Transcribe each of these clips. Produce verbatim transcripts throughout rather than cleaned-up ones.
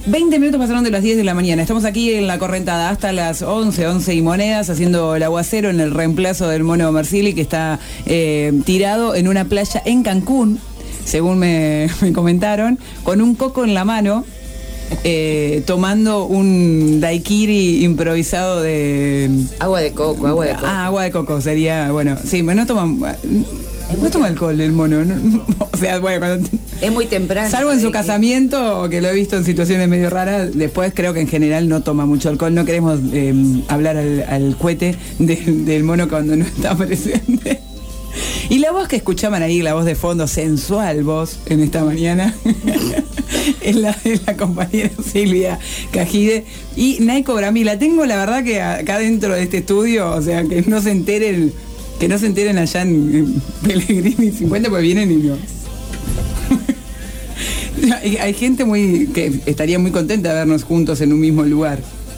veinte minutos pasaron de las diez de la mañana. Estamos aquí en La Correntada hasta las once, once y monedas, haciendo el aguacero en el reemplazo del mono Mersili, que está eh, tirado en una playa en Cancún, según me, me comentaron, con un coco en la mano, eh, tomando un daiquiri improvisado de... Agua de coco, agua de coco. Ah, agua de coco sería, bueno, sí, no toma... No toma alcohol el mono, ¿no? O sea, bueno, cuando... Es muy temprano. Salvo en su casamiento, que lo he visto en situaciones medio raras, después creo que en general no toma mucho alcohol. No queremos eh, hablar al, al cohete de, del mono cuando no está presente. Y la voz que escuchaban ahí, la voz de fondo, sensual voz en esta mañana, es la de la compañera Silvia Cajide. Y Naiko Bramí, la tengo la verdad que acá dentro de este estudio, o sea, que no se enteren... Que no se enteren allá en, en Pellegrini cincuenta, porque vienen y no. hay, hay gente muy que estaría muy contenta de vernos juntos en un mismo lugar.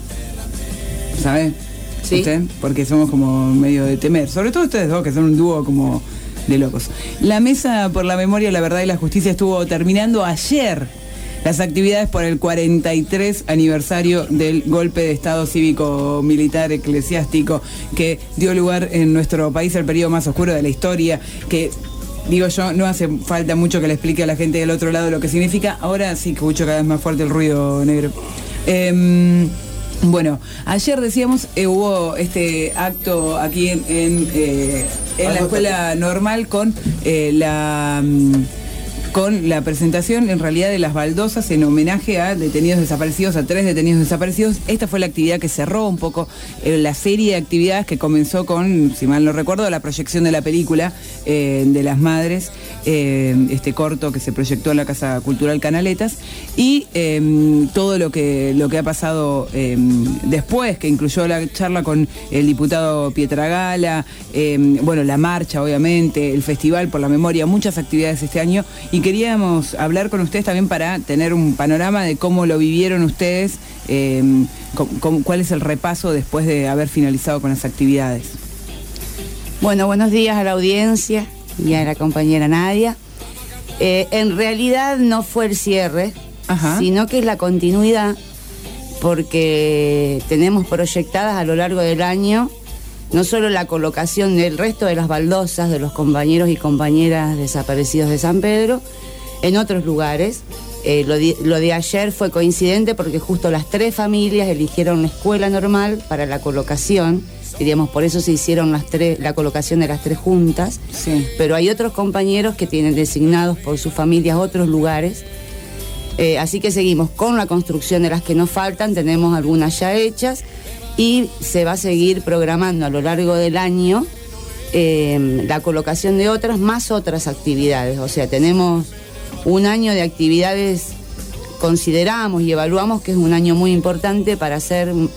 ¿Sabe? Sí. ¿Usted? Porque somos como medio de temer. Sobre todo ustedes dos, que son un dúo como de locos. La Mesa por la Memoria, la Verdad y la Justicia estuvo terminando ayer las actividades por el cuarenta y tres aniversario del golpe de Estado cívico-militar eclesiástico que dio lugar en nuestro país, el periodo más oscuro de la historia, que, digo yo, no hace falta mucho que le explique a la gente del otro lado lo que significa. Ahora sí que escucho cada vez más fuerte el ruido negro. Eh, Bueno, ayer decíamos, eh, hubo este acto aquí en, en, eh, en la escuela normal con eh, la... con la presentación en realidad de las baldosas en homenaje a detenidos desaparecidos, a tres detenidos desaparecidos. Esta fue la actividad que cerró un poco eh, la serie de actividades que comenzó con, si mal no recuerdo, la proyección de la película eh, de las madres, eh, este corto que se proyectó en la Casa Cultural Canaletas, y eh, todo lo que, lo que ha pasado eh, después, que incluyó la charla con el diputado Pietragala, eh, bueno, la marcha obviamente, el Festival por la Memoria, muchas actividades este año, y queríamos hablar con ustedes también para tener un panorama de cómo lo vivieron ustedes, eh, con, con, cuál es el repaso después de haber finalizado con las actividades. Bueno, buenos días a la audiencia y a la compañera Nadia. Eh, en realidad no fue el cierre, Ajá. sino que es la continuidad, porque tenemos proyectadas a lo largo del año no solo la colocación del resto de las baldosas de los compañeros y compañeras desaparecidos de San Pedro en otros lugares. Eh, lo, de, lo de ayer fue coincidente porque justo las tres familias eligieron la escuela normal para la colocación, diríamos, por eso se hicieron las tres, la colocación de las tres juntas, sí. Pero hay otros compañeros que tienen designados por sus familias otros lugares, eh, así que seguimos con la construcción de las que nos faltan, tenemos algunas ya hechas, y se va a seguir programando a lo largo del año eh, la colocación de otras, más otras actividades. O sea, tenemos un año de actividades, consideramos y evaluamos que es un año muy importante para hacer un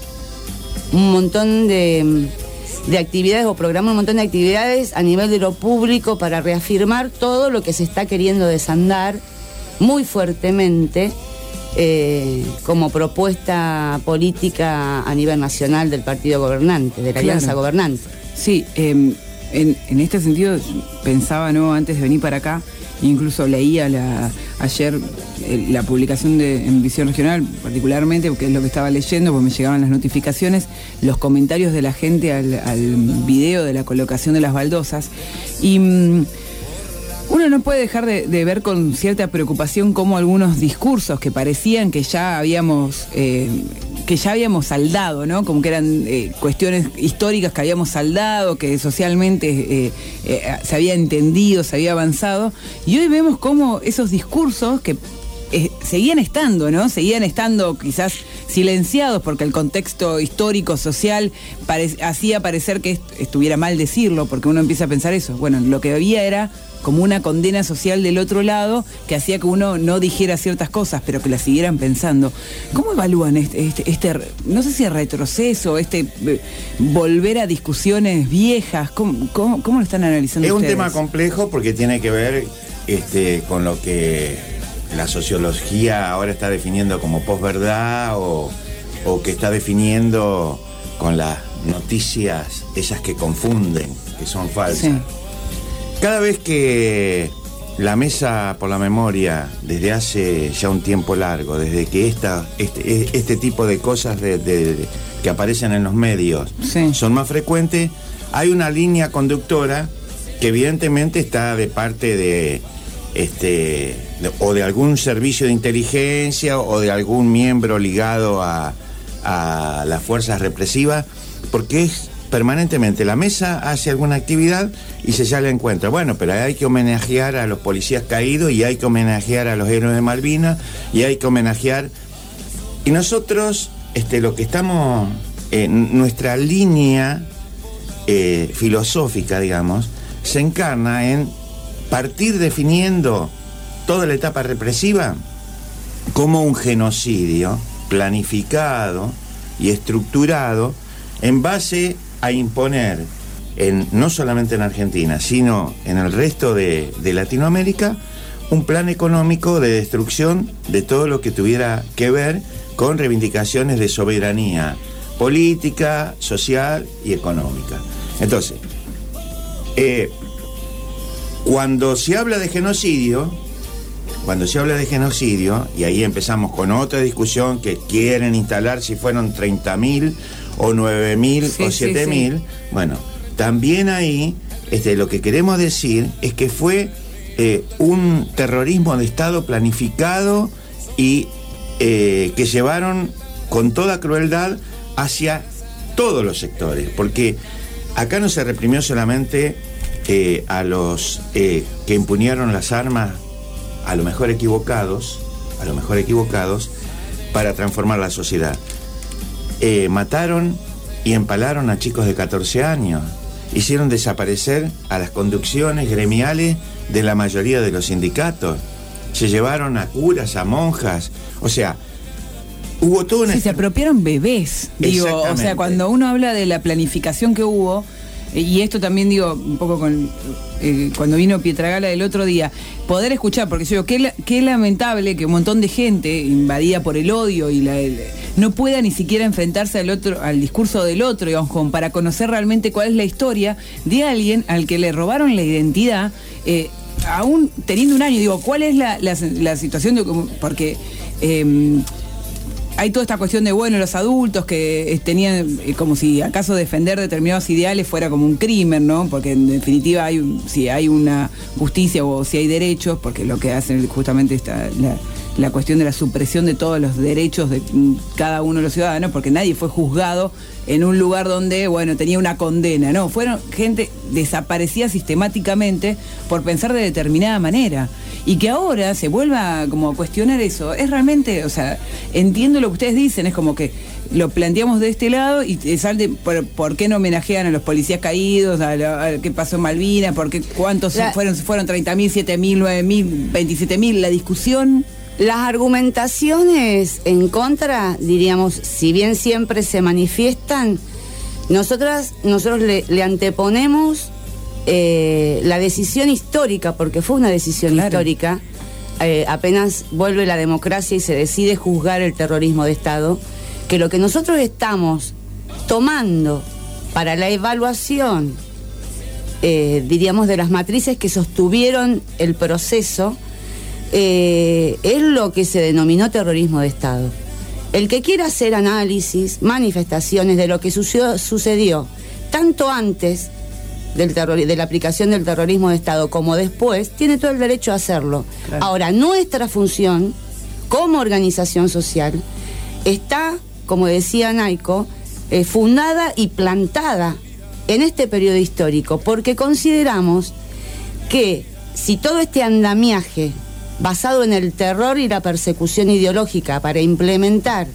montón de, de actividades o programar un montón de actividades a nivel de lo público para reafirmar todo lo que se está queriendo desandar muy fuertemente Eh, como propuesta política a nivel nacional del partido gobernante, de la claro. alianza gobernante. Sí, eh, en, en este sentido pensaba, ¿no?, antes de venir para acá, incluso leía la, ayer eh, la publicación de, en Visión Regional, particularmente, porque es lo que estaba leyendo, porque me llegaban las notificaciones, los comentarios de la gente al, al video de la colocación de las baldosas, y... Mmm, uno no puede dejar de, de ver con cierta preocupación cómo algunos discursos que parecían que ya habíamos eh, que ya habíamos saldado, ¿no? Como que eran eh, cuestiones históricas que habíamos saldado, que socialmente eh, eh, se había entendido, se había avanzado, y hoy vemos cómo esos discursos que eh, seguían estando, ¿no? Seguían estando quizás silenciados porque el contexto histórico, social, pare- hacía parecer que est- estuviera mal decirlo, porque uno empieza a pensar eso. Bueno, lo que había era como una condena social del otro lado que hacía que uno no dijera ciertas cosas, pero que las siguieran pensando. ¿Cómo evalúan este, este, este no sé si es retroceso, este eh, volver a discusiones viejas? ¿Cómo, cómo, cómo lo están analizando Es ustedes? un tema complejo porque tiene que ver este, con lo que la sociología ahora está definiendo como posverdad o, o que está definiendo con las noticias, esas que confunden, que son falsas. Sí. Cada vez que la Mesa por la Memoria, desde hace ya un tiempo largo, desde que esta, este, este tipo de cosas de, de, de, que aparecen en los medios sí. son más frecuentes, hay una línea conductora que evidentemente está de parte de, este, de, o de algún servicio de inteligencia o de algún miembro ligado a, a las fuerzas represivas, porque es permanentemente la mesa hace alguna actividad y se sale a encuentro. Bueno, pero hay que homenajear a los policías caídos y hay que homenajear a los héroes de Malvinas y hay que homenajear. Y nosotros, este, lo que estamos, eh, nuestra línea eh, filosófica, digamos, se encarna en partir definiendo toda la etapa represiva como un genocidio planificado y estructurado en base a imponer, en, no solamente en Argentina, sino en el resto de, de Latinoamérica, un plan económico de destrucción de todo lo que tuviera que ver con reivindicaciones de soberanía política, social y económica. Entonces, eh, cuando se habla de genocidio, cuando se habla de genocidio, y ahí empezamos con otra discusión que quieren instalar si fueron treinta mil o nueve mil sí, o siete mil, sí, sí. Bueno, también ahí este, lo que queremos decir es que fue eh, un terrorismo de Estado planificado y eh, que llevaron con toda crueldad hacia todos los sectores, porque acá no se reprimió solamente eh, a los eh, que empuñaron las armas, a lo mejor equivocados, a lo mejor equivocados, para transformar la sociedad. Eh, mataron y empalaron a chicos de catorce años, hicieron desaparecer a las conducciones gremiales de la mayoría de los sindicatos, se llevaron a curas, a monjas, o sea, hubo todo una... Sí, se apropiaron bebés, digo, o sea, cuando uno habla de la planificación que hubo, y esto también digo, un poco con eh, cuando vino Pietragala el otro día, poder escuchar, porque yo digo, qué, qué lamentable que un montón de gente invadida por el odio y la, el, no pueda ni siquiera enfrentarse al otro, al discurso del otro, digamos, como para conocer realmente cuál es la historia de alguien al que le robaron la identidad, eh, aún teniendo un año. Digo, ¿cuál es la, la, la situación? De, porque... Eh, hay toda esta cuestión de, bueno, los adultos que eh, tenían, eh, como si acaso defender determinados ideales fuera como un crimen, ¿no? Porque en definitiva hay un, si hay una justicia o si hay derechos, porque lo que hacen justamente está la, la cuestión de la supresión de todos los derechos de cada uno de los ciudadanos, porque nadie fue juzgado en un lugar donde, bueno, tenía una condena, no, fueron gente desaparecida sistemáticamente por pensar de determinada manera. Y que ahora se vuelva como a cuestionar eso, es realmente, o sea, entiendo lo que ustedes dicen, es como que lo planteamos de este lado y salte por, por qué no homenajean a los policías caídos, a, lo, a qué pasó en Malvinas, por qué cuántos la, fueron, fueron treinta mil, siete mil, nueve mil, veintisiete mil, la discusión. Las argumentaciones en contra, diríamos, si bien siempre se manifiestan, nosotras, nosotros le, le anteponemos eh, la decisión histórica, porque fue una decisión claro. histórica, eh, apenas vuelve la democracia y se decide juzgar el terrorismo de Estado, que lo que nosotros estamos tomando para la evaluación, eh, diríamos, de las matrices que sostuvieron el proceso, Eh, es lo que se denominó terrorismo de Estado. El que quiera hacer análisis, manifestaciones de lo que sucedió, sucedió tanto antes del terror, de la aplicación del terrorismo de Estado como después, tiene todo el derecho a hacerlo. Claro. Ahora, nuestra función como organización social está, como decía Naico, eh, fundada y plantada en este periodo histórico, porque consideramos que si todo este andamiaje basado en el terror y la persecución ideológica para implementar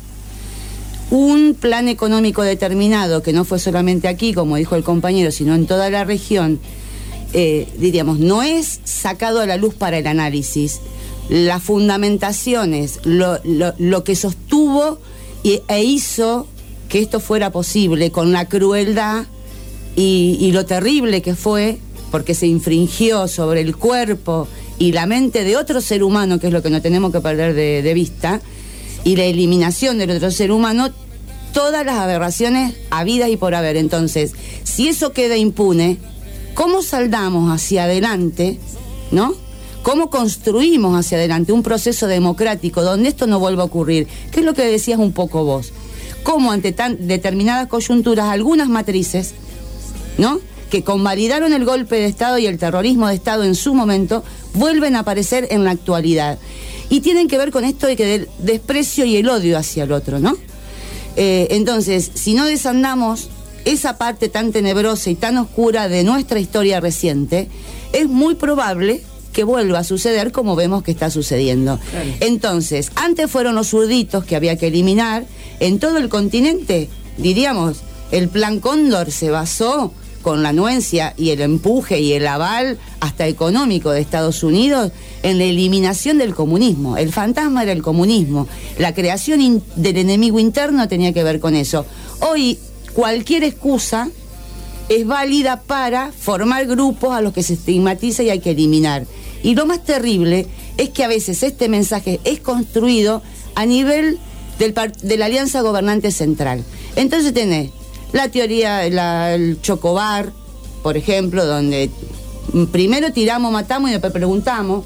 un plan económico determinado, que no fue solamente aquí, como dijo el compañero, sino en toda la región, eh, diríamos, no es sacado a la luz para el análisis. Las fundamentaciones, lo, lo, lo que sostuvo y, e hizo que esto fuera posible, con la crueldad y, y lo terrible que fue, porque se infringió sobre el cuerpo y la mente de otro ser humano, que es lo que no tenemos que perder de, de vista, y la eliminación del otro ser humano, todas las aberraciones habidas y por haber. Entonces, si eso queda impune, ¿cómo saldamos hacia adelante, no? ¿Cómo construimos hacia adelante un proceso democrático donde esto no vuelva a ocurrir? ¿Qué es lo que decías un poco vos? Cómo ante tan determinadas coyunturas, algunas matrices, ¿no?, que convalidaron el golpe de Estado y el terrorismo de Estado en su momento, vuelven a aparecer en la actualidad. Y tienen que ver con esto de que del desprecio y el odio hacia el otro, ¿no? Eh, entonces, si no desandamos esa parte tan tenebrosa y tan oscura de nuestra historia reciente, es muy probable que vuelva a suceder como vemos que está sucediendo. Claro. Entonces, antes fueron los zurditos que había que eliminar. En todo el continente, diríamos, el Plan Cóndor se basó con la anuencia y el empuje y el aval hasta económico de Estados Unidos en la eliminación del comunismo. El fantasma era el comunismo. La creación in- del enemigo interno tenía que ver con eso. Hoy, cualquier excusa es válida para formar grupos a los que se estigmatiza y hay que eliminar. Y lo más terrible es que a veces este mensaje es construido a nivel del par- de la Alianza Gobernante Central. Entonces tenés la teoría, la, el Chocobar, por ejemplo, donde primero tiramos, matamos y después preguntamos.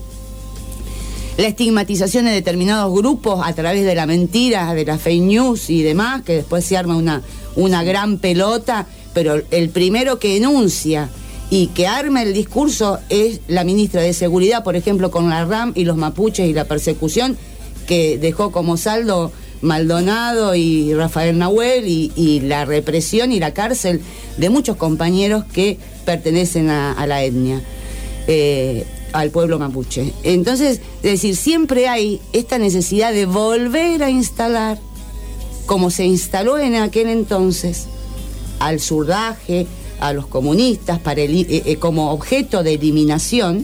La estigmatización de determinados grupos a través de la mentira, de la fake news y demás, que después se arma una, una gran pelota, pero el primero que enuncia y que arma el discurso es la ministra de Seguridad, por ejemplo, con la RAM y los mapuches y la persecución que dejó como saldo Maldonado y Rafael Nahuel y, y la represión y la cárcel de muchos compañeros que pertenecen a, a la etnia, eh, al pueblo mapuche. Entonces, es decir, siempre hay esta necesidad de volver a instalar, como se instaló en aquel entonces, al zurdaje, a los comunistas para el, eh, eh, como objeto de eliminación.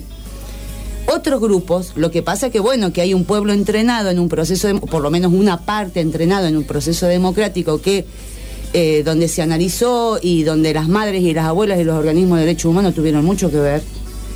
Otros grupos, lo que pasa es que bueno, que hay un pueblo entrenado en un proceso, de, por lo menos una parte entrenado en un proceso democrático que eh, donde se analizó y donde las madres y las abuelas y los organismos de derechos humanos tuvieron mucho que ver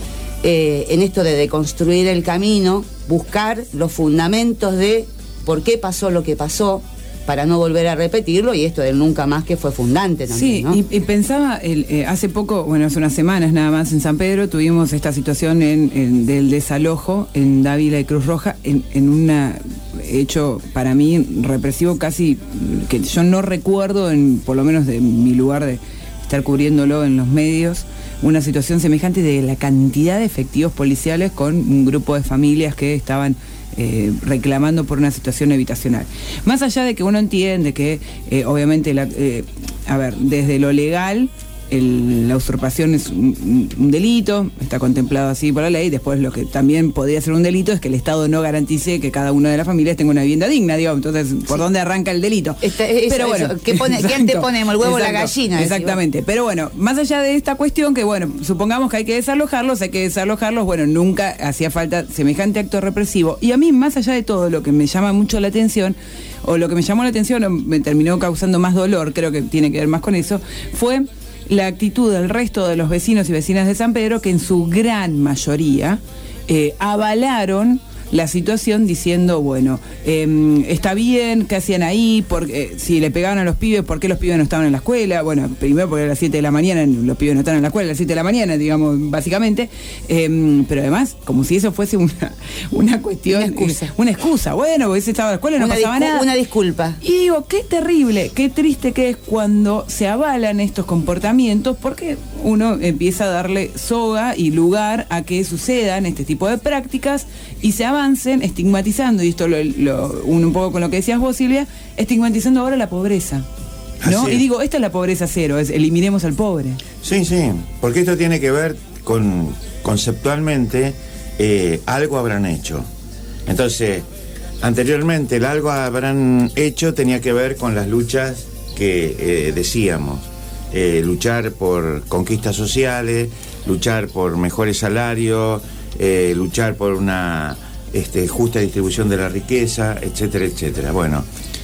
eh, en esto de deconstruir el camino, buscar los fundamentos de por qué pasó lo que pasó, para no volver a repetirlo, y esto del nunca más que fue fundante también, sí, ¿no? y, y pensaba, el, eh, hace poco, bueno, hace unas semanas nada más en San Pedro, tuvimos esta situación en, en, del desalojo en Dávila y Cruz Roja, en, en un hecho para mí represivo casi, que yo no recuerdo, en, por lo menos de mi lugar de estar cubriéndolo en los medios, una situación semejante de la cantidad de efectivos policiales con un grupo de familias que estaban Eh, reclamando por una situación habitacional. Más allá de que uno entiende que, eh, obviamente, la, eh, a ver, desde lo legal, el, la usurpación es un, un delito, está contemplado así por la ley. Después, lo que también podría ser un delito es que el Estado no garantice que cada una de las familias tenga una vivienda digna, digamos. Entonces, ¿por sí. dónde arranca el delito? Esta, eso, Pero bueno, eso. ¿Qué, pone, ¿qué antes ponemos? ¿El huevo o la gallina? Exactamente. Pero bueno, más allá de esta cuestión que, bueno, supongamos que hay que desalojarlos, hay que desalojarlos, bueno, nunca hacía falta semejante acto represivo. Y a mí, más allá de todo, lo que me llama mucho la atención, o lo que me llamó la atención, o me terminó causando más dolor, creo que tiene que ver más con eso, fue la actitud del resto de los vecinos y vecinas de San Pedro, que en su gran mayoría eh, avalaron la situación diciendo, bueno, eh, está bien, ¿qué hacían ahí? Porque, eh, si le pegaban a los pibes, ¿por qué los pibes no estaban en la escuela? Bueno, primero porque a las siete de la mañana, los pibes no están en la escuela a las siete de la mañana, digamos, básicamente, eh, pero además, como si eso fuese una, una cuestión, una excusa. Eh, una excusa, bueno, porque ese estaba en la escuela, no una pasaba discu- nada. Una disculpa. Y digo, qué terrible, qué triste que es cuando se avalan estos comportamientos, porque uno empieza a darle soga y lugar a que sucedan este tipo de prácticas y se avancen estigmatizando, y esto lo, lo uno un poco con lo que decías vos, Silvia, estigmatizando ahora la pobreza, ¿no? Así es. Y digo, esta es la pobreza cero, es eliminemos al pobre. Sí, sí, porque esto tiene que ver con, conceptualmente, eh, algo habrán hecho. Entonces, anteriormente el algo habrán hecho tenía que ver con las luchas que eh, decíamos, eh, luchar por conquistas sociales, luchar por mejores salarios, eh, luchar por una este, justa distribución de la riqueza, etcétera, etcétera. Bueno,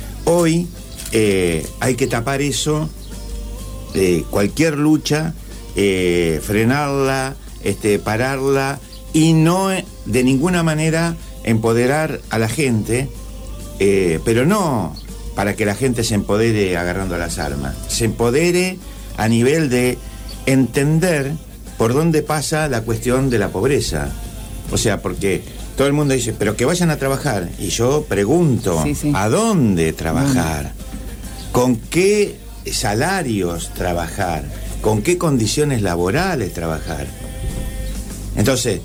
hoy eh, hay que tapar eso, eh, cualquier lucha, eh, frenarla, este, pararla, y no de ninguna manera empoderar a la gente, eh, pero no para que la gente se empodere agarrando las armas, se empodere a nivel de entender por dónde pasa la cuestión de la pobreza. O sea, porque todo el mundo dice, pero que vayan a trabajar. Y yo pregunto, sí, sí. ¿a dónde trabajar? ¿Con qué salarios trabajar? ¿Con qué condiciones laborales trabajar? Entonces,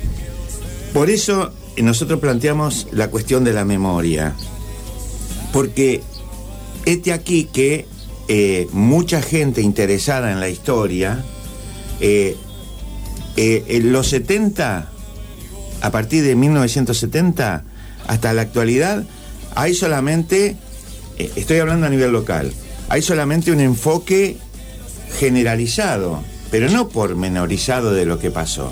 por eso nosotros planteamos la cuestión de la memoria. Porque este aquí que eh, mucha gente interesada en la historia, eh, eh, en los setenta, a partir de mil novecientos setenta hasta la actualidad, hay solamente, eh, estoy hablando a nivel local, hay solamente un enfoque generalizado, pero no pormenorizado de lo que pasó.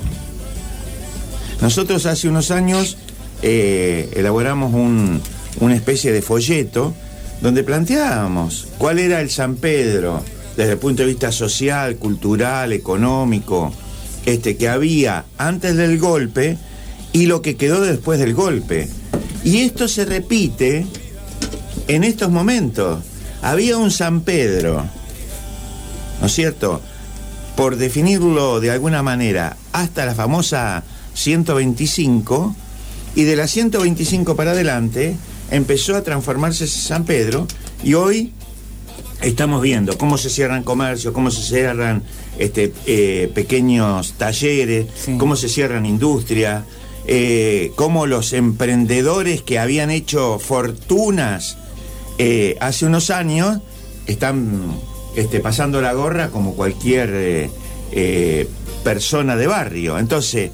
Nosotros hace unos años eh, elaboramos un, una especie de folleto donde planteábamos cuál era el San Pedro desde el punto de vista social, cultural, económico, este, que había antes del golpe y lo que quedó después del golpe. Y esto se repite en estos momentos. Había un San Pedro, ¿no es cierto?, por definirlo de alguna manera, hasta la famosa ciento veinticinco, y de la ciento veinticinco para adelante empezó a transformarse ese San Pedro, y hoy estamos viendo cómo se cierran comercios, cómo se cierran este, eh, pequeños talleres, sí. cómo se cierran industrias, eh, cómo los emprendedores que habían hecho fortunas eh, hace unos años están este, pasando la gorra como cualquier eh, eh, persona de barrio. Entonces,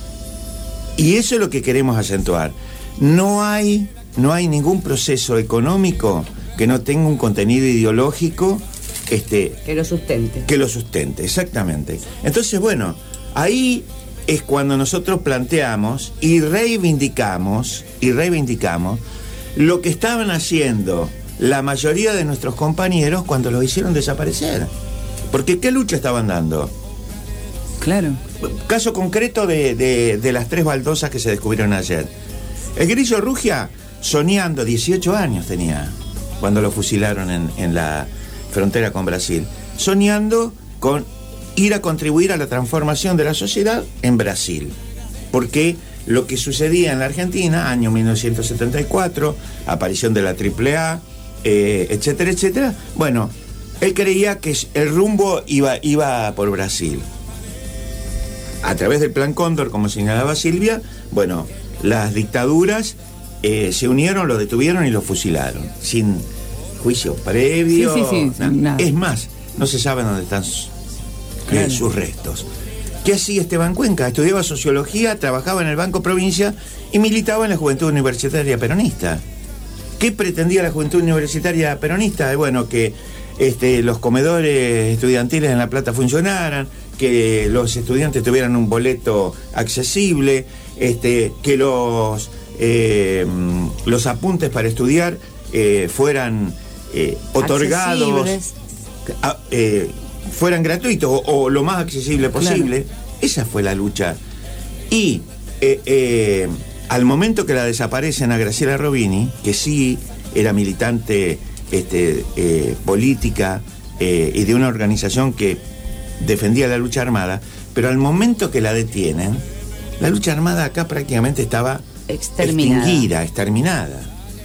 y eso es lo que queremos acentuar. No hay, no hay ningún proceso económico que no tenga un contenido ideológico este, que lo sustente. Que lo sustente, exactamente. Entonces, bueno, ahí es cuando nosotros planteamos y reivindicamos, y reivindicamos lo que estaban haciendo la mayoría de nuestros compañeros cuando los hicieron desaparecer. Porque ¿qué lucha estaban dando? Claro. Caso concreto de, de, de las tres baldosas que se descubrieron ayer. El Grillo Rugia, soñando, dieciocho años tenía cuando lo fusilaron en, en la frontera con Brasil, soñando con ir a contribuir a la transformación de la sociedad en Brasil. Porque lo que sucedía en la Argentina, año mil novecientos setenta y cuatro, aparición de la triple A, eh, etcétera, etcétera, bueno, él creía que el rumbo iba, iba por Brasil. A través del Plan Cóndor, como señalaba Silvia, bueno, las dictaduras eh, se unieron, lo detuvieron y lo fusilaron, sin juicio previo. Sí, sí, sí, nada. Es más, no se sabe dónde están sus, claro. eh, sus restos. ¿Qué hacía Esteban Cuenca? Estudiaba sociología, trabajaba en el Banco Provincia y militaba en la Juventud Universitaria Peronista. ¿Qué pretendía la Juventud Universitaria Peronista? Bueno, que este, los comedores estudiantiles en La Plata funcionaran, que los estudiantes tuvieran un boleto accesible, este, que los, eh, los apuntes para estudiar eh, fueran eh, otorgados, a, eh, fueran gratuitos o, o lo más accesible posible. Claro. Esa fue la lucha. Y eh, eh, al momento que la desaparecen a Graciela Robini, que sí era militante este, eh, política eh, y de una organización que defendía la lucha armada, pero al momento que la detienen, la lucha armada acá prácticamente estaba exterminada. extinguida, exterminada.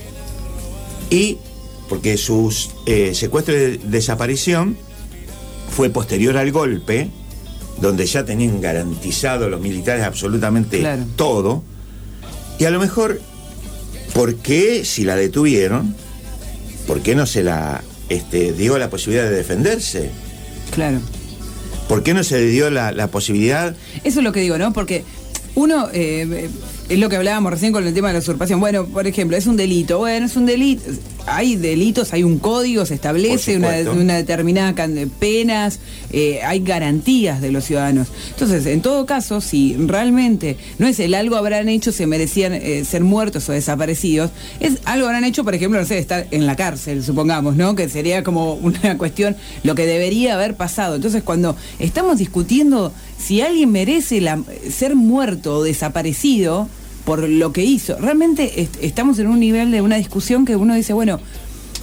Y porque su eh, secuestro y desaparición fue posterior al golpe, donde ya tenían garantizado los militares absolutamente claro. todo, y a lo mejor, ¿por qué si la detuvieron, por qué no se la este, dio la posibilidad de defenderse? Claro. ¿Por qué no se le dio la, la posibilidad? Eso es lo que digo, ¿no? Porque uno, eh, es lo que hablábamos recién con el tema de la usurpación. Bueno, por ejemplo, es un delito. Bueno, es un delito. Hay delitos, hay un código, se establece una, una determinada cantidad de penas, eh, hay garantías de los ciudadanos. Entonces, en todo caso, si realmente no es el algo habrán hecho, se merecían eh, ser muertos o desaparecidos, es algo habrán hecho, por ejemplo, no sé, estar en la cárcel, supongamos, ¿no? Que sería como una cuestión, lo que debería haber pasado. Entonces, cuando estamos discutiendo si alguien merece la, ser muerto o desaparecido por lo que hizo, realmente est- estamos en un nivel de una discusión que uno dice, bueno,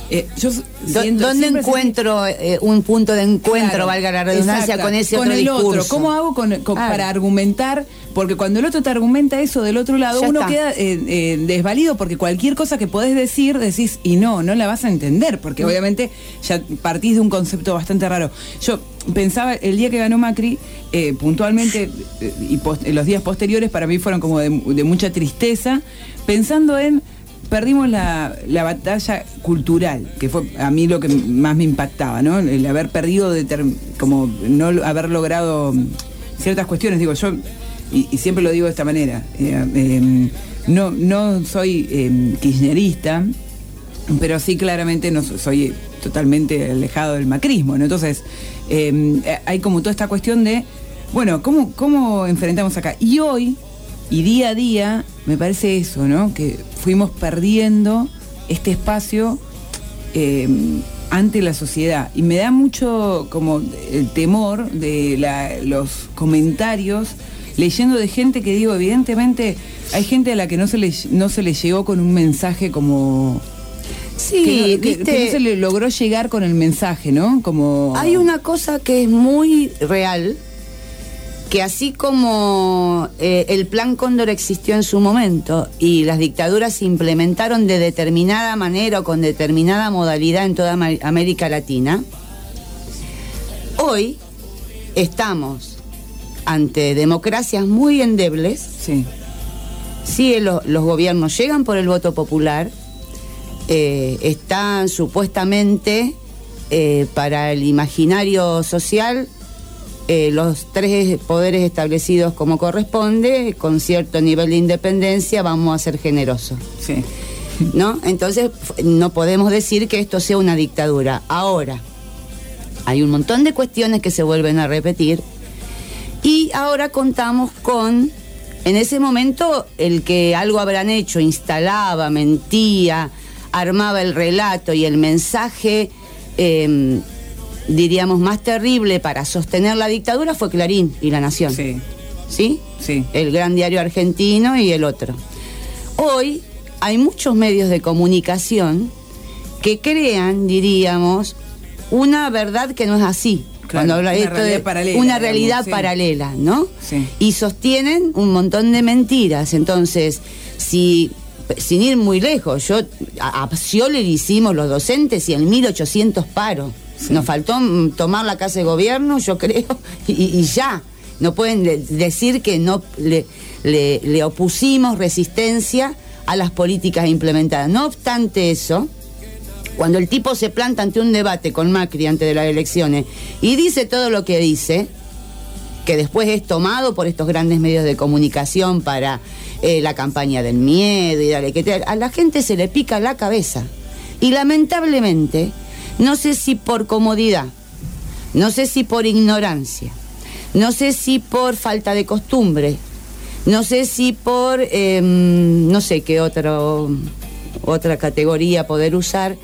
Eh, yo siento, ¿Dónde encuentro eh, un punto de encuentro, claro, valga la redundancia, exacto, con ese con otro el discurso? Otro. ¿Cómo hago con, con, claro. para argumentar? Porque cuando el otro te argumenta eso del otro lado, ya uno está. queda eh, eh, desvalido, porque cualquier cosa que podés decir, decís, y no, no la vas a entender, porque mm. obviamente ya partís de un concepto bastante raro. Yo pensaba, el día que ganó Macri, eh, puntualmente, eh, y post, los días posteriores para mí fueron como de, de mucha tristeza, pensando en... Perdimos la, la batalla cultural, que fue a mí lo que más me impactaba, ¿no? El haber perdido, de ter, como no haber logrado ciertas cuestiones. Digo, yo, y, y siempre lo digo de esta manera, eh, eh, no, no soy eh, kirchnerista, pero sí claramente no soy totalmente alejado del macrismo, ¿no? Entonces, eh, hay como toda esta cuestión de, bueno, ¿cómo, cómo enfrentamos acá? Y hoy... Y día a día, me parece eso, ¿no? Que fuimos perdiendo este espacio eh, ante la sociedad. Y me da mucho como el temor de la, los comentarios, leyendo de gente que digo, evidentemente, hay gente a la que no se le, no se le llegó con un mensaje como... Sí, que no, ¿viste? Que, que no se le logró llegar con el mensaje, ¿no? Como... Hay una cosa que es muy real, que así como eh, el Plan Cóndor existió en su momento y las dictaduras se implementaron de determinada manera o con determinada modalidad en toda América Latina, hoy estamos ante democracias muy endebles. Sí. Sí, lo, los gobiernos llegan por el voto popular, eh, están supuestamente eh, para el imaginario social Eh, los tres poderes establecidos como corresponde, con cierto nivel de independencia, vamos a ser generosos. Sí. ¿No? Entonces, no podemos decir que esto sea una dictadura. Ahora, hay un montón de cuestiones que se vuelven a repetir, y ahora contamos con, en ese momento, el que algo habrán hecho, instalaba, mentía, armaba el relato y el mensaje... Eh, diríamos, más terrible para sostener la dictadura fue Clarín y La Nación. Sí. ¿Sí? Sí. El gran diario argentino y el otro. Hoy hay muchos medios de comunicación que crean, diríamos, una verdad que no es así. Claro, Cuando habla una esto realidad de paralela, una digamos, realidad sí. paralela, ¿no? Sí. Y sostienen un montón de mentiras. Entonces, si... sin ir muy lejos, yo a, a Scioli le hicimos los docentes y en mil ochocientos paros. Sí. Nos faltó tomar la casa de gobierno, yo creo, y, y ya. No pueden de, decir que no le, le, le opusimos resistencia a las políticas implementadas. No obstante eso, cuando el tipo se planta ante un debate con Macri antes de las elecciones y dice todo lo que dice, que después es tomado por estos grandes medios de comunicación para eh, la campaña del miedo y dale, que te, a la gente se le pica la cabeza. Y lamentablemente, no sé si por comodidad, no sé si por ignorancia, no sé si por falta de costumbre, no sé si por, eh, no sé qué otro, otra categoría poder usar,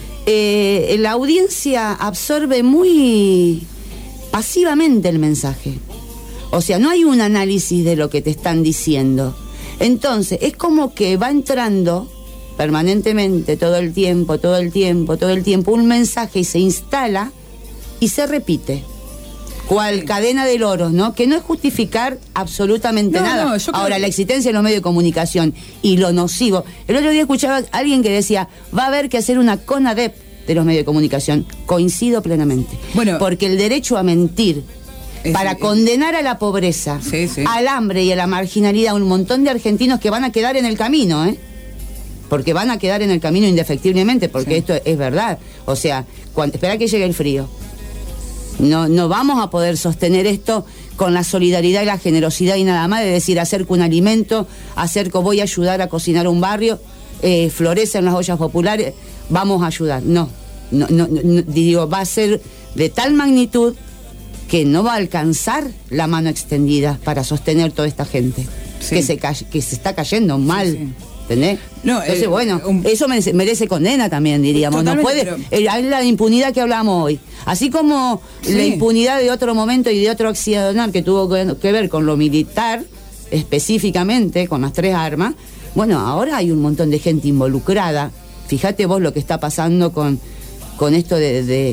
eh, la audiencia absorbe muy pasivamente el mensaje. O sea, no hay un análisis de lo que te están diciendo. Entonces, es como que va entrando permanentemente, todo el tiempo, todo el tiempo, todo el tiempo, un mensaje y se instala y se repite. Cual cadena de loros, ¿no? Que no es justificar absolutamente no, nada. No, yo Ahora, que... la existencia de los medios de comunicación y lo nocivo. El otro día escuchaba a alguien que decía, va a haber que hacer una CONADEP de los medios de comunicación. Coincido plenamente. Bueno, porque el derecho a mentir, es, para es, condenar a la pobreza, sí, sí. al hambre y a la marginalidad, un montón de argentinos que van a quedar en el camino, ¿eh? Porque van a quedar en el camino indefectiblemente, porque sí. Esto es verdad. O sea, cuando, espera que llegue el frío. No, no vamos a poder sostener esto con la solidaridad y la generosidad y nada más de decir acerco un alimento, acerco voy a ayudar a cocinar un barrio, eh, florecen las ollas populares, vamos a ayudar. No, no, no, no, digo, va a ser de tal magnitud que no va a alcanzar la mano extendida para sostener toda esta gente sí. que, se que se está cayendo mal. Sí, sí. ¿Entendés? No, Entonces, eh, bueno, un... eso merece, merece condena también, diríamos. No puede, pero... eh, la impunidad que hablamos hoy. Así como sí. la impunidad de otro momento y de otro accionar que tuvo que, que ver con lo militar, específicamente, con las tres armas, bueno, ahora hay un montón de gente involucrada fíjate vos lo que está pasando con, con esto de, de,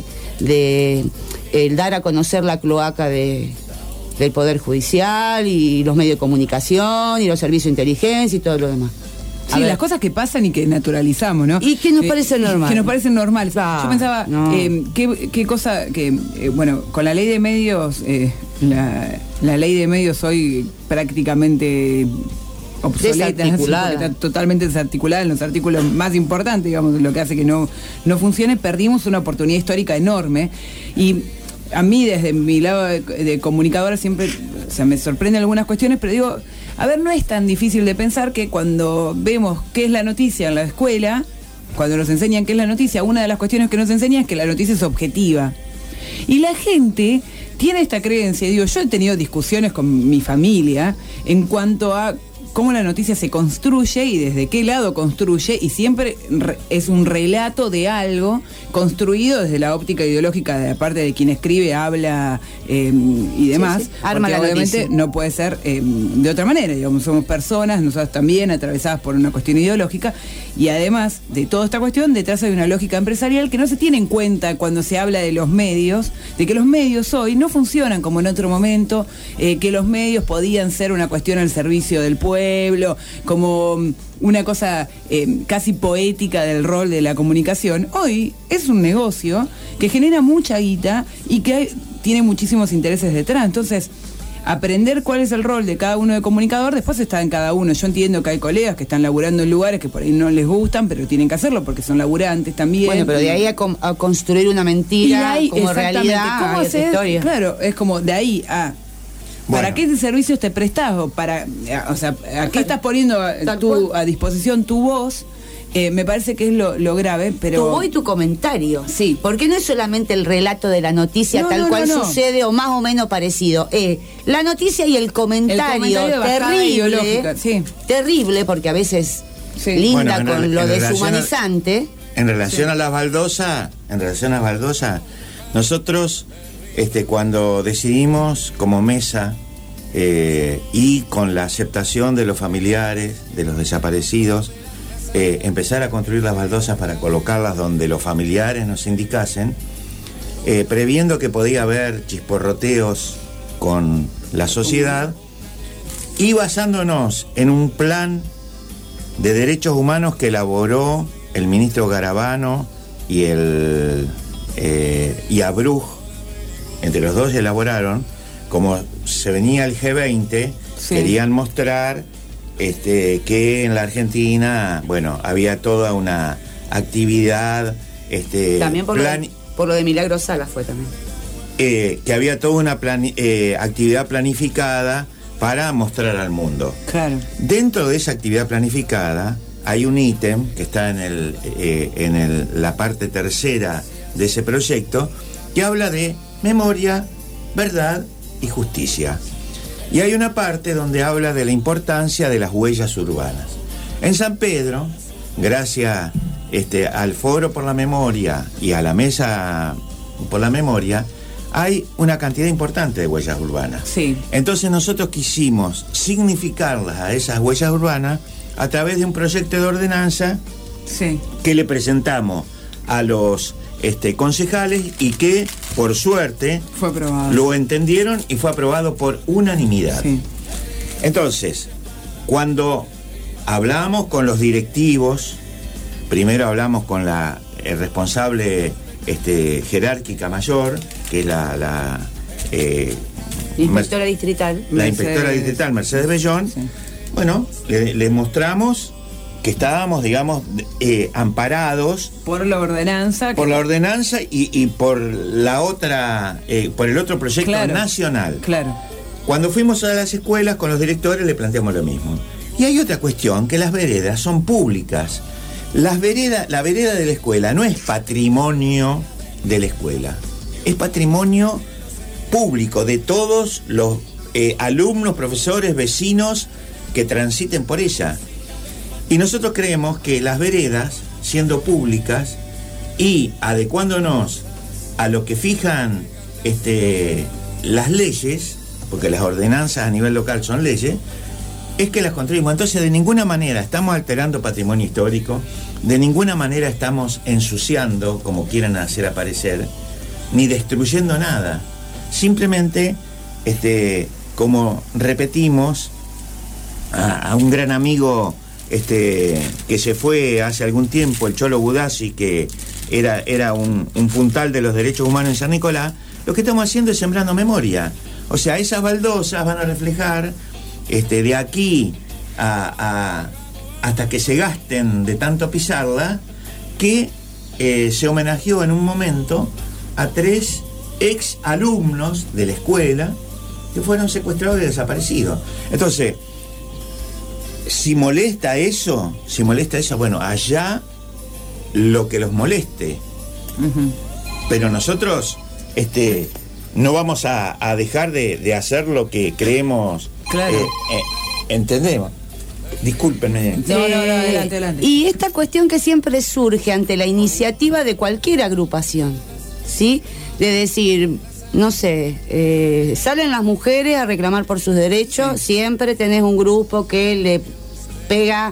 de el dar a conocer la cloaca de, del Poder Judicial y los medios de comunicación y los servicios de inteligencia y todo lo demás. Sí, las cosas que pasan y que naturalizamos, ¿no? Y que nos eh, parecen normales. Que nos parecen normales. Claro, Yo pensaba, no. eh, qué, qué cosa que, eh, bueno, con la ley de medios, eh, la, la ley de medios hoy prácticamente obsoleta, desarticulada. Está totalmente desarticulada en los artículos más importantes, digamos, lo que hace que no, no funcione. Perdimos una oportunidad histórica enorme y a mí desde mi lado de, de comunicadora siempre, o sea, me sorprenden algunas cuestiones, pero digo, a ver, no es tan difícil de pensar que cuando vemos qué es la noticia en la escuela, cuando nos enseñan qué es la noticia, una de las cuestiones que nos enseñan es que la noticia es objetiva. Y la gente tiene esta creencia, digo, yo he tenido discusiones con mi familia en cuanto a cómo la noticia se construye y desde qué lado construye, y siempre es un relato de algo construido desde la óptica ideológica de la parte de quien escribe, habla eh, y demás. Sí, sí. Arma la obviamente noticia. no puede ser eh, de otra manera, digamos, somos personas, nosotros también atravesadas por una cuestión ideológica, y además de toda esta cuestión, detrás hay una lógica empresarial que no se tiene en cuenta cuando se habla de los medios, de que los medios hoy no funcionan como en otro momento, eh, que los medios podían ser una cuestión al servicio del pueblo, como una cosa eh, casi poética del rol de la comunicación. Hoy es un negocio que genera mucha guita y que hay, tiene muchísimos intereses detrás. Entonces, aprender cuál es el rol de cada uno de comunicador, después está en cada uno. Yo entiendo que hay colegas que están laburando en lugares que por ahí no les gustan, pero tienen que hacerlo porque son laburantes también. Bueno, pero de ahí a, com- a construir una mentira ahí, como realidad, ¿cómo hay hacer? historia. Claro, es como de ahí a... ¿Para Bueno. qué servicios te prestás? O, para, o sea, ¿a qué estás poniendo a, tu, a disposición tu voz? Eh, me parece que es lo, lo grave, pero... Tu voz y tu comentario. Sí. Porque no es solamente el relato de la noticia No, tal no, cual no, no. sucede o más o menos parecido. Eh, la noticia y el comentario, El comentario de bajada terrible. ideológica, sí. Terrible, porque a veces Sí. linda Bueno, en con rel- lo en relación a- deshumanizante. En relación Sí. a las baldosas, en relación a las baldosas, nosotros, este, cuando decidimos como mesa eh, y con la aceptación de los familiares, de los desaparecidos, eh, empezar a construir las baldosas para colocarlas donde los familiares nos indicasen, eh, previendo que podía haber chisporroteos con la sociedad y basándonos en un plan de derechos humanos que elaboró el ministro Garabano y el eh, y Abruj, entre los dos elaboraron, como se venía el G veinte, Sí. querían mostrar este, que en la Argentina, bueno, había toda una actividad este, También por, lo plan- de, por lo de Milagro Sala fue también. eh, que había toda una plani- eh, actividad planificada para mostrar al mundo. Claro. Dentro de esa actividad planificada hay un ítem que está en, el, eh, en el, la parte tercera de ese proyecto que habla de memoria, verdad y justicia. Y hay una parte donde habla de la importancia de las huellas urbanas. En San Pedro, gracias este, al Foro por la Memoria y a la Mesa por la Memoria, hay una cantidad importante de huellas urbanas. Sí. Entonces nosotros quisimos significarlas a esas huellas urbanas a través de un proyecto de ordenanza Sí. que le presentamos a los este, concejales y que, por suerte, Fue aprobado. lo entendieron y fue aprobado por unanimidad. Sí. Entonces, cuando hablamos con los directivos, primero hablamos con la eh, responsable este, jerárquica mayor, que es la, la, eh, Inspectora distrital. la Mercedes. inspectora distrital Mercedes Bellón. Sí. Bueno, le, le mostramos que estábamos, digamos, eh, amparados Por la ordenanza. por que- la ordenanza y, y por la otra, eh, por el otro proyecto Claro. nacional. Claro. Cuando fuimos a las escuelas con los directores le planteamos lo mismo. Y hay otra cuestión, que las veredas son públicas. Las veredas, la vereda de la escuela no es patrimonio de la escuela, es patrimonio público de todos los eh, alumnos, profesores, vecinos que transiten por ella. Y nosotros creemos que las veredas, siendo públicas y adecuándonos a lo que fijan este, las leyes, porque las ordenanzas a nivel local son leyes, es que las construimos. Entonces, de ninguna manera estamos alterando patrimonio histórico, de ninguna manera estamos ensuciando, como quieran hacer aparecer, ni destruyendo nada. Simplemente, este, como repetimos, a, a un gran amigo este, que se fue hace algún tiempo, el Cholo Budassi, que era, era un, un puntal de los derechos humanos en San Nicolás, lo que estamos haciendo es sembrando memoria. O sea, esas baldosas van a reflejar este, de aquí a, a, hasta que se gasten de tanto pisarla, que eh, se homenajeó en un momento a tres ex alumnos de la escuela que fueron secuestrados y desaparecidos. Entonces, si molesta eso, si molesta eso, bueno, allá lo que los moleste. Uh-huh. Pero nosotros este, no vamos a, a dejar de, de hacer lo que creemos. Claro. Eh, eh, entendemos. Discúlpenme. No, no, no, adelante, adelante. Y esta cuestión que siempre surge ante la iniciativa de cualquier agrupación, ¿sí? De decir, no sé, eh, salen las mujeres a reclamar por sus derechos, sí. Siempre tenés un grupo que le pega,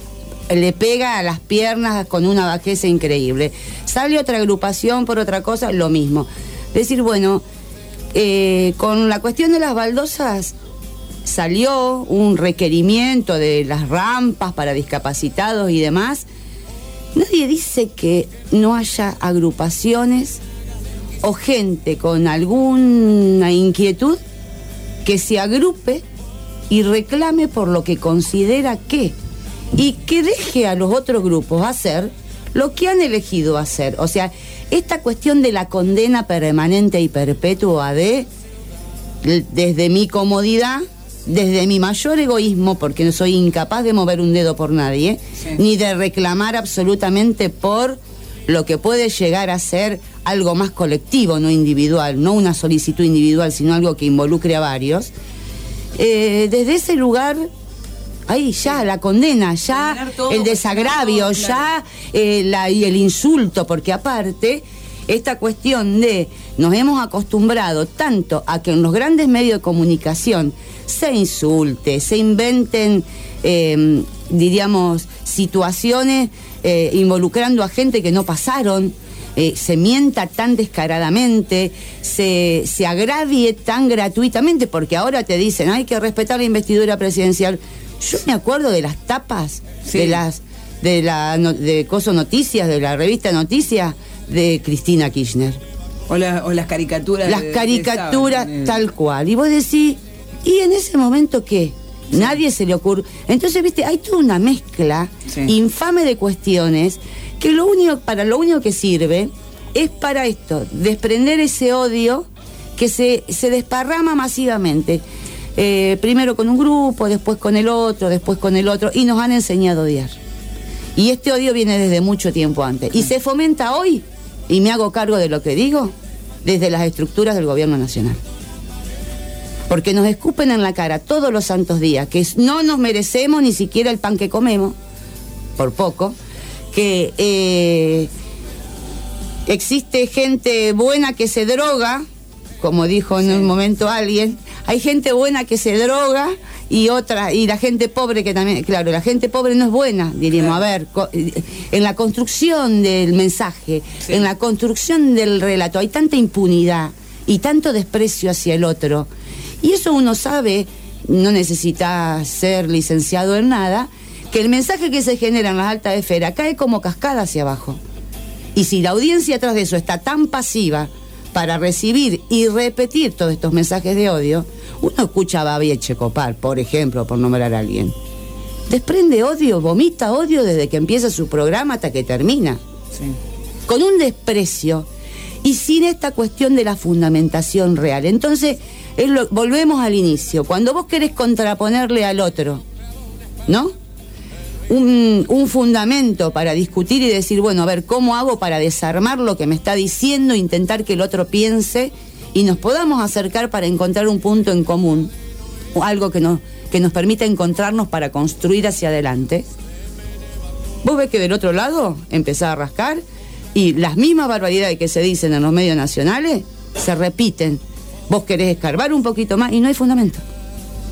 le pega a las piernas con una bajeza increíble. Sale otra agrupación por otra cosa, lo mismo. Decir, bueno, eh, con la cuestión de las baldosas, salió un requerimiento de las rampas para discapacitados y demás. Nadie dice que no haya agrupaciones o gente con alguna inquietud que se agrupe y reclame por lo que considera que, y que deje a los otros grupos hacer lo que han elegido hacer. O sea, esta cuestión de la condena permanente y perpetua de, desde mi comodidad, desde mi mayor egoísmo, porque no soy incapaz de mover un dedo por nadie, sí. Ni de reclamar absolutamente por lo que puede llegar a ser algo más colectivo, no individual, no una solicitud individual, sino algo que involucre a varios. Eh, desde ese lugar, ahí ya la condena, ya el desagravio, todo, claro. Ya eh, la, y el insulto, porque aparte esta cuestión de nos hemos acostumbrado tanto a que en los grandes medios de comunicación se insulte, se inventen, eh, diríamos, situaciones eh, involucrando a gente que no pasaron, eh, se mienta tan descaradamente, se, se agravie tan gratuitamente, porque ahora te dicen hay que respetar la investidura presidencial. Yo me acuerdo de las tapas, sí. de las de la de Coso Noticias, de la revista Noticias de Cristina Kirchner. O, la, o las caricaturas. Las de, caricaturas de tal cual. Y vos decís, ¿y en ese momento qué? Sí. Nadie se le ocurre. Entonces, viste, hay toda una mezcla sí. infame de cuestiones que lo único, para lo único que sirve es para esto, desprender ese odio que se, se desparrama masivamente. Eh, primero con un grupo, después con el otro, después con el otro, y nos han enseñado a odiar. Y este odio viene desde mucho tiempo antes. Y se fomenta hoy, y me hago cargo de lo que digo, desde las estructuras del gobierno nacional. Porque nos escupen en la cara todos los santos días, que no nos merecemos ni siquiera el pan que comemos, por poco, que eh, existe gente buena que se droga, como dijo en sí. un momento alguien, hay gente buena que se droga y otra, y la gente pobre que también, claro, la gente pobre no es buena, diríamos, claro. A ver, co- en la construcción del mensaje, sí. en la construcción del relato, hay tanta impunidad y tanto desprecio hacia el otro, y eso uno sabe, no necesita ser licenciado en nada, que el mensaje que se genera en las altas esferas cae como cascada hacia abajo, y si la audiencia atrás de eso está tan pasiva para recibir y repetir todos estos mensajes de odio, uno escucha a Babi Echecopar, por ejemplo, por nombrar a alguien. Desprende odio, vomita odio desde que empieza su programa hasta que termina. Sí. Con un desprecio y sin esta cuestión de la fundamentación real. Entonces, es lo, volvemos al inicio. Cuando vos querés contraponerle al otro, ¿no? Un, un fundamento para discutir y decir, bueno, a ver, ¿cómo hago para desarmar lo que me está diciendo, intentar que el otro piense y nos podamos acercar para encontrar un punto en común, o algo que nos, que nos permita encontrarnos para construir hacia adelante? Vos ves que del otro lado empezás a rascar y las mismas barbaridades que se dicen en los medios nacionales se repiten. Vos querés escarbar un poquito más y no hay fundamento.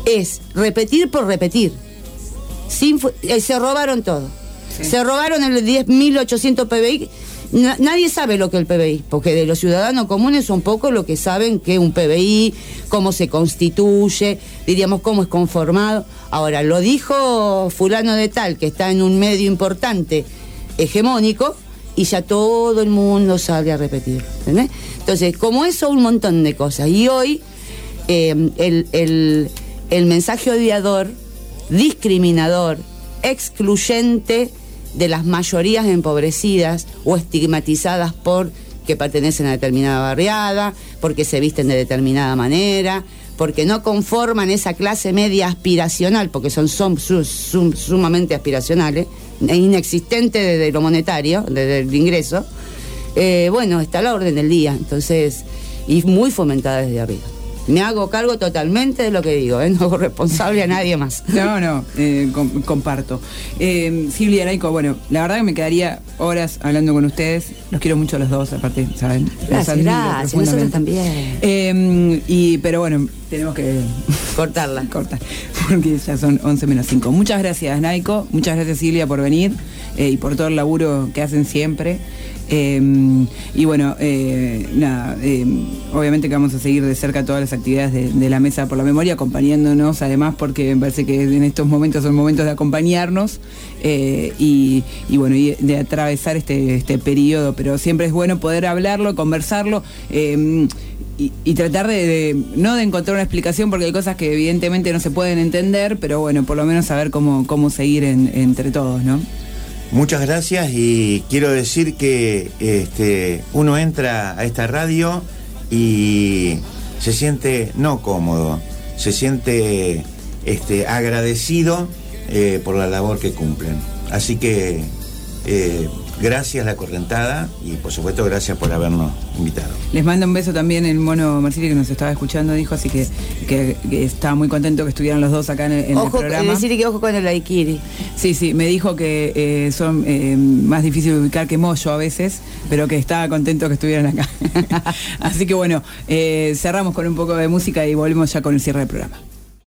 es repetir por repetir. Sin, eh, se robaron todo. Sí. Se robaron el diez mil ochocientos P B I. Na, nadie sabe lo que es el P B I, porque de los ciudadanos comunes son pocos los que saben qué es un P B I, cómo se constituye, diríamos cómo es conformado. Ahora, lo dijo fulano de tal, que está en un medio importante, hegemónico, y ya todo el mundo sale a repetir. ¿Entendés? Entonces, como eso, un montón de cosas. Y hoy, eh, el, el, el mensaje odiador, discriminador, excluyente de las mayorías empobrecidas o estigmatizadas por que pertenecen a determinada barriada, porque se visten de determinada manera, porque no conforman esa clase media aspiracional, porque son, son sum, sum, sumamente aspiracionales, inexistentes desde lo monetario, desde el ingreso. Eh, bueno, está a la orden del día, entonces, y muy fomentada desde arriba. Me hago cargo totalmente de lo que digo, ¿eh? No hago responsable a nadie más. No, no, eh, com- comparto. Eh, Silvia, Naico, bueno, la verdad que me quedaría horas hablando con ustedes. Los quiero mucho a los dos, aparte, ¿saben? Gracias, gracias, nosotros también. Eh, y, pero bueno, tenemos que cortarla. Cortar, porque ya son once menos cinco. Muchas gracias, Naico. Muchas gracias, Silvia, por venir eh, y por todo el laburo que hacen siempre. Eh, y bueno, eh, nada, eh, obviamente que vamos a seguir de cerca todas las actividades de, de la Mesa por la Memoria, acompañándonos además, porque me parece que en estos momentos son momentos de acompañarnos eh, y, y bueno, y de atravesar este, este periodo, pero siempre es bueno poder hablarlo, conversarlo eh, y, y tratar de, de, no de encontrar una explicación, porque hay cosas que evidentemente no se pueden entender, pero bueno, por lo menos saber cómo, cómo seguir en, entre todos, ¿no? Muchas gracias, y quiero decir que este, uno entra a esta radio y se siente no cómodo, se siente este, agradecido eh, por la labor que cumplen. Así que eh, gracias La Correntada, y por supuesto gracias por habernos invitado. Les mando un beso también el mono Marcili, que nos estaba escuchando, dijo, así que, que, que estaba muy contento que estuvieran los dos acá en, en ojo, el programa. Decir que ojo con el Aikiri. Sí, sí, me dijo que eh, son eh, más difíciles de ubicar que Moyo a veces, pero que estaba contento que estuvieran acá. Así que bueno, eh, cerramos con un poco de música y volvemos ya con el cierre del programa.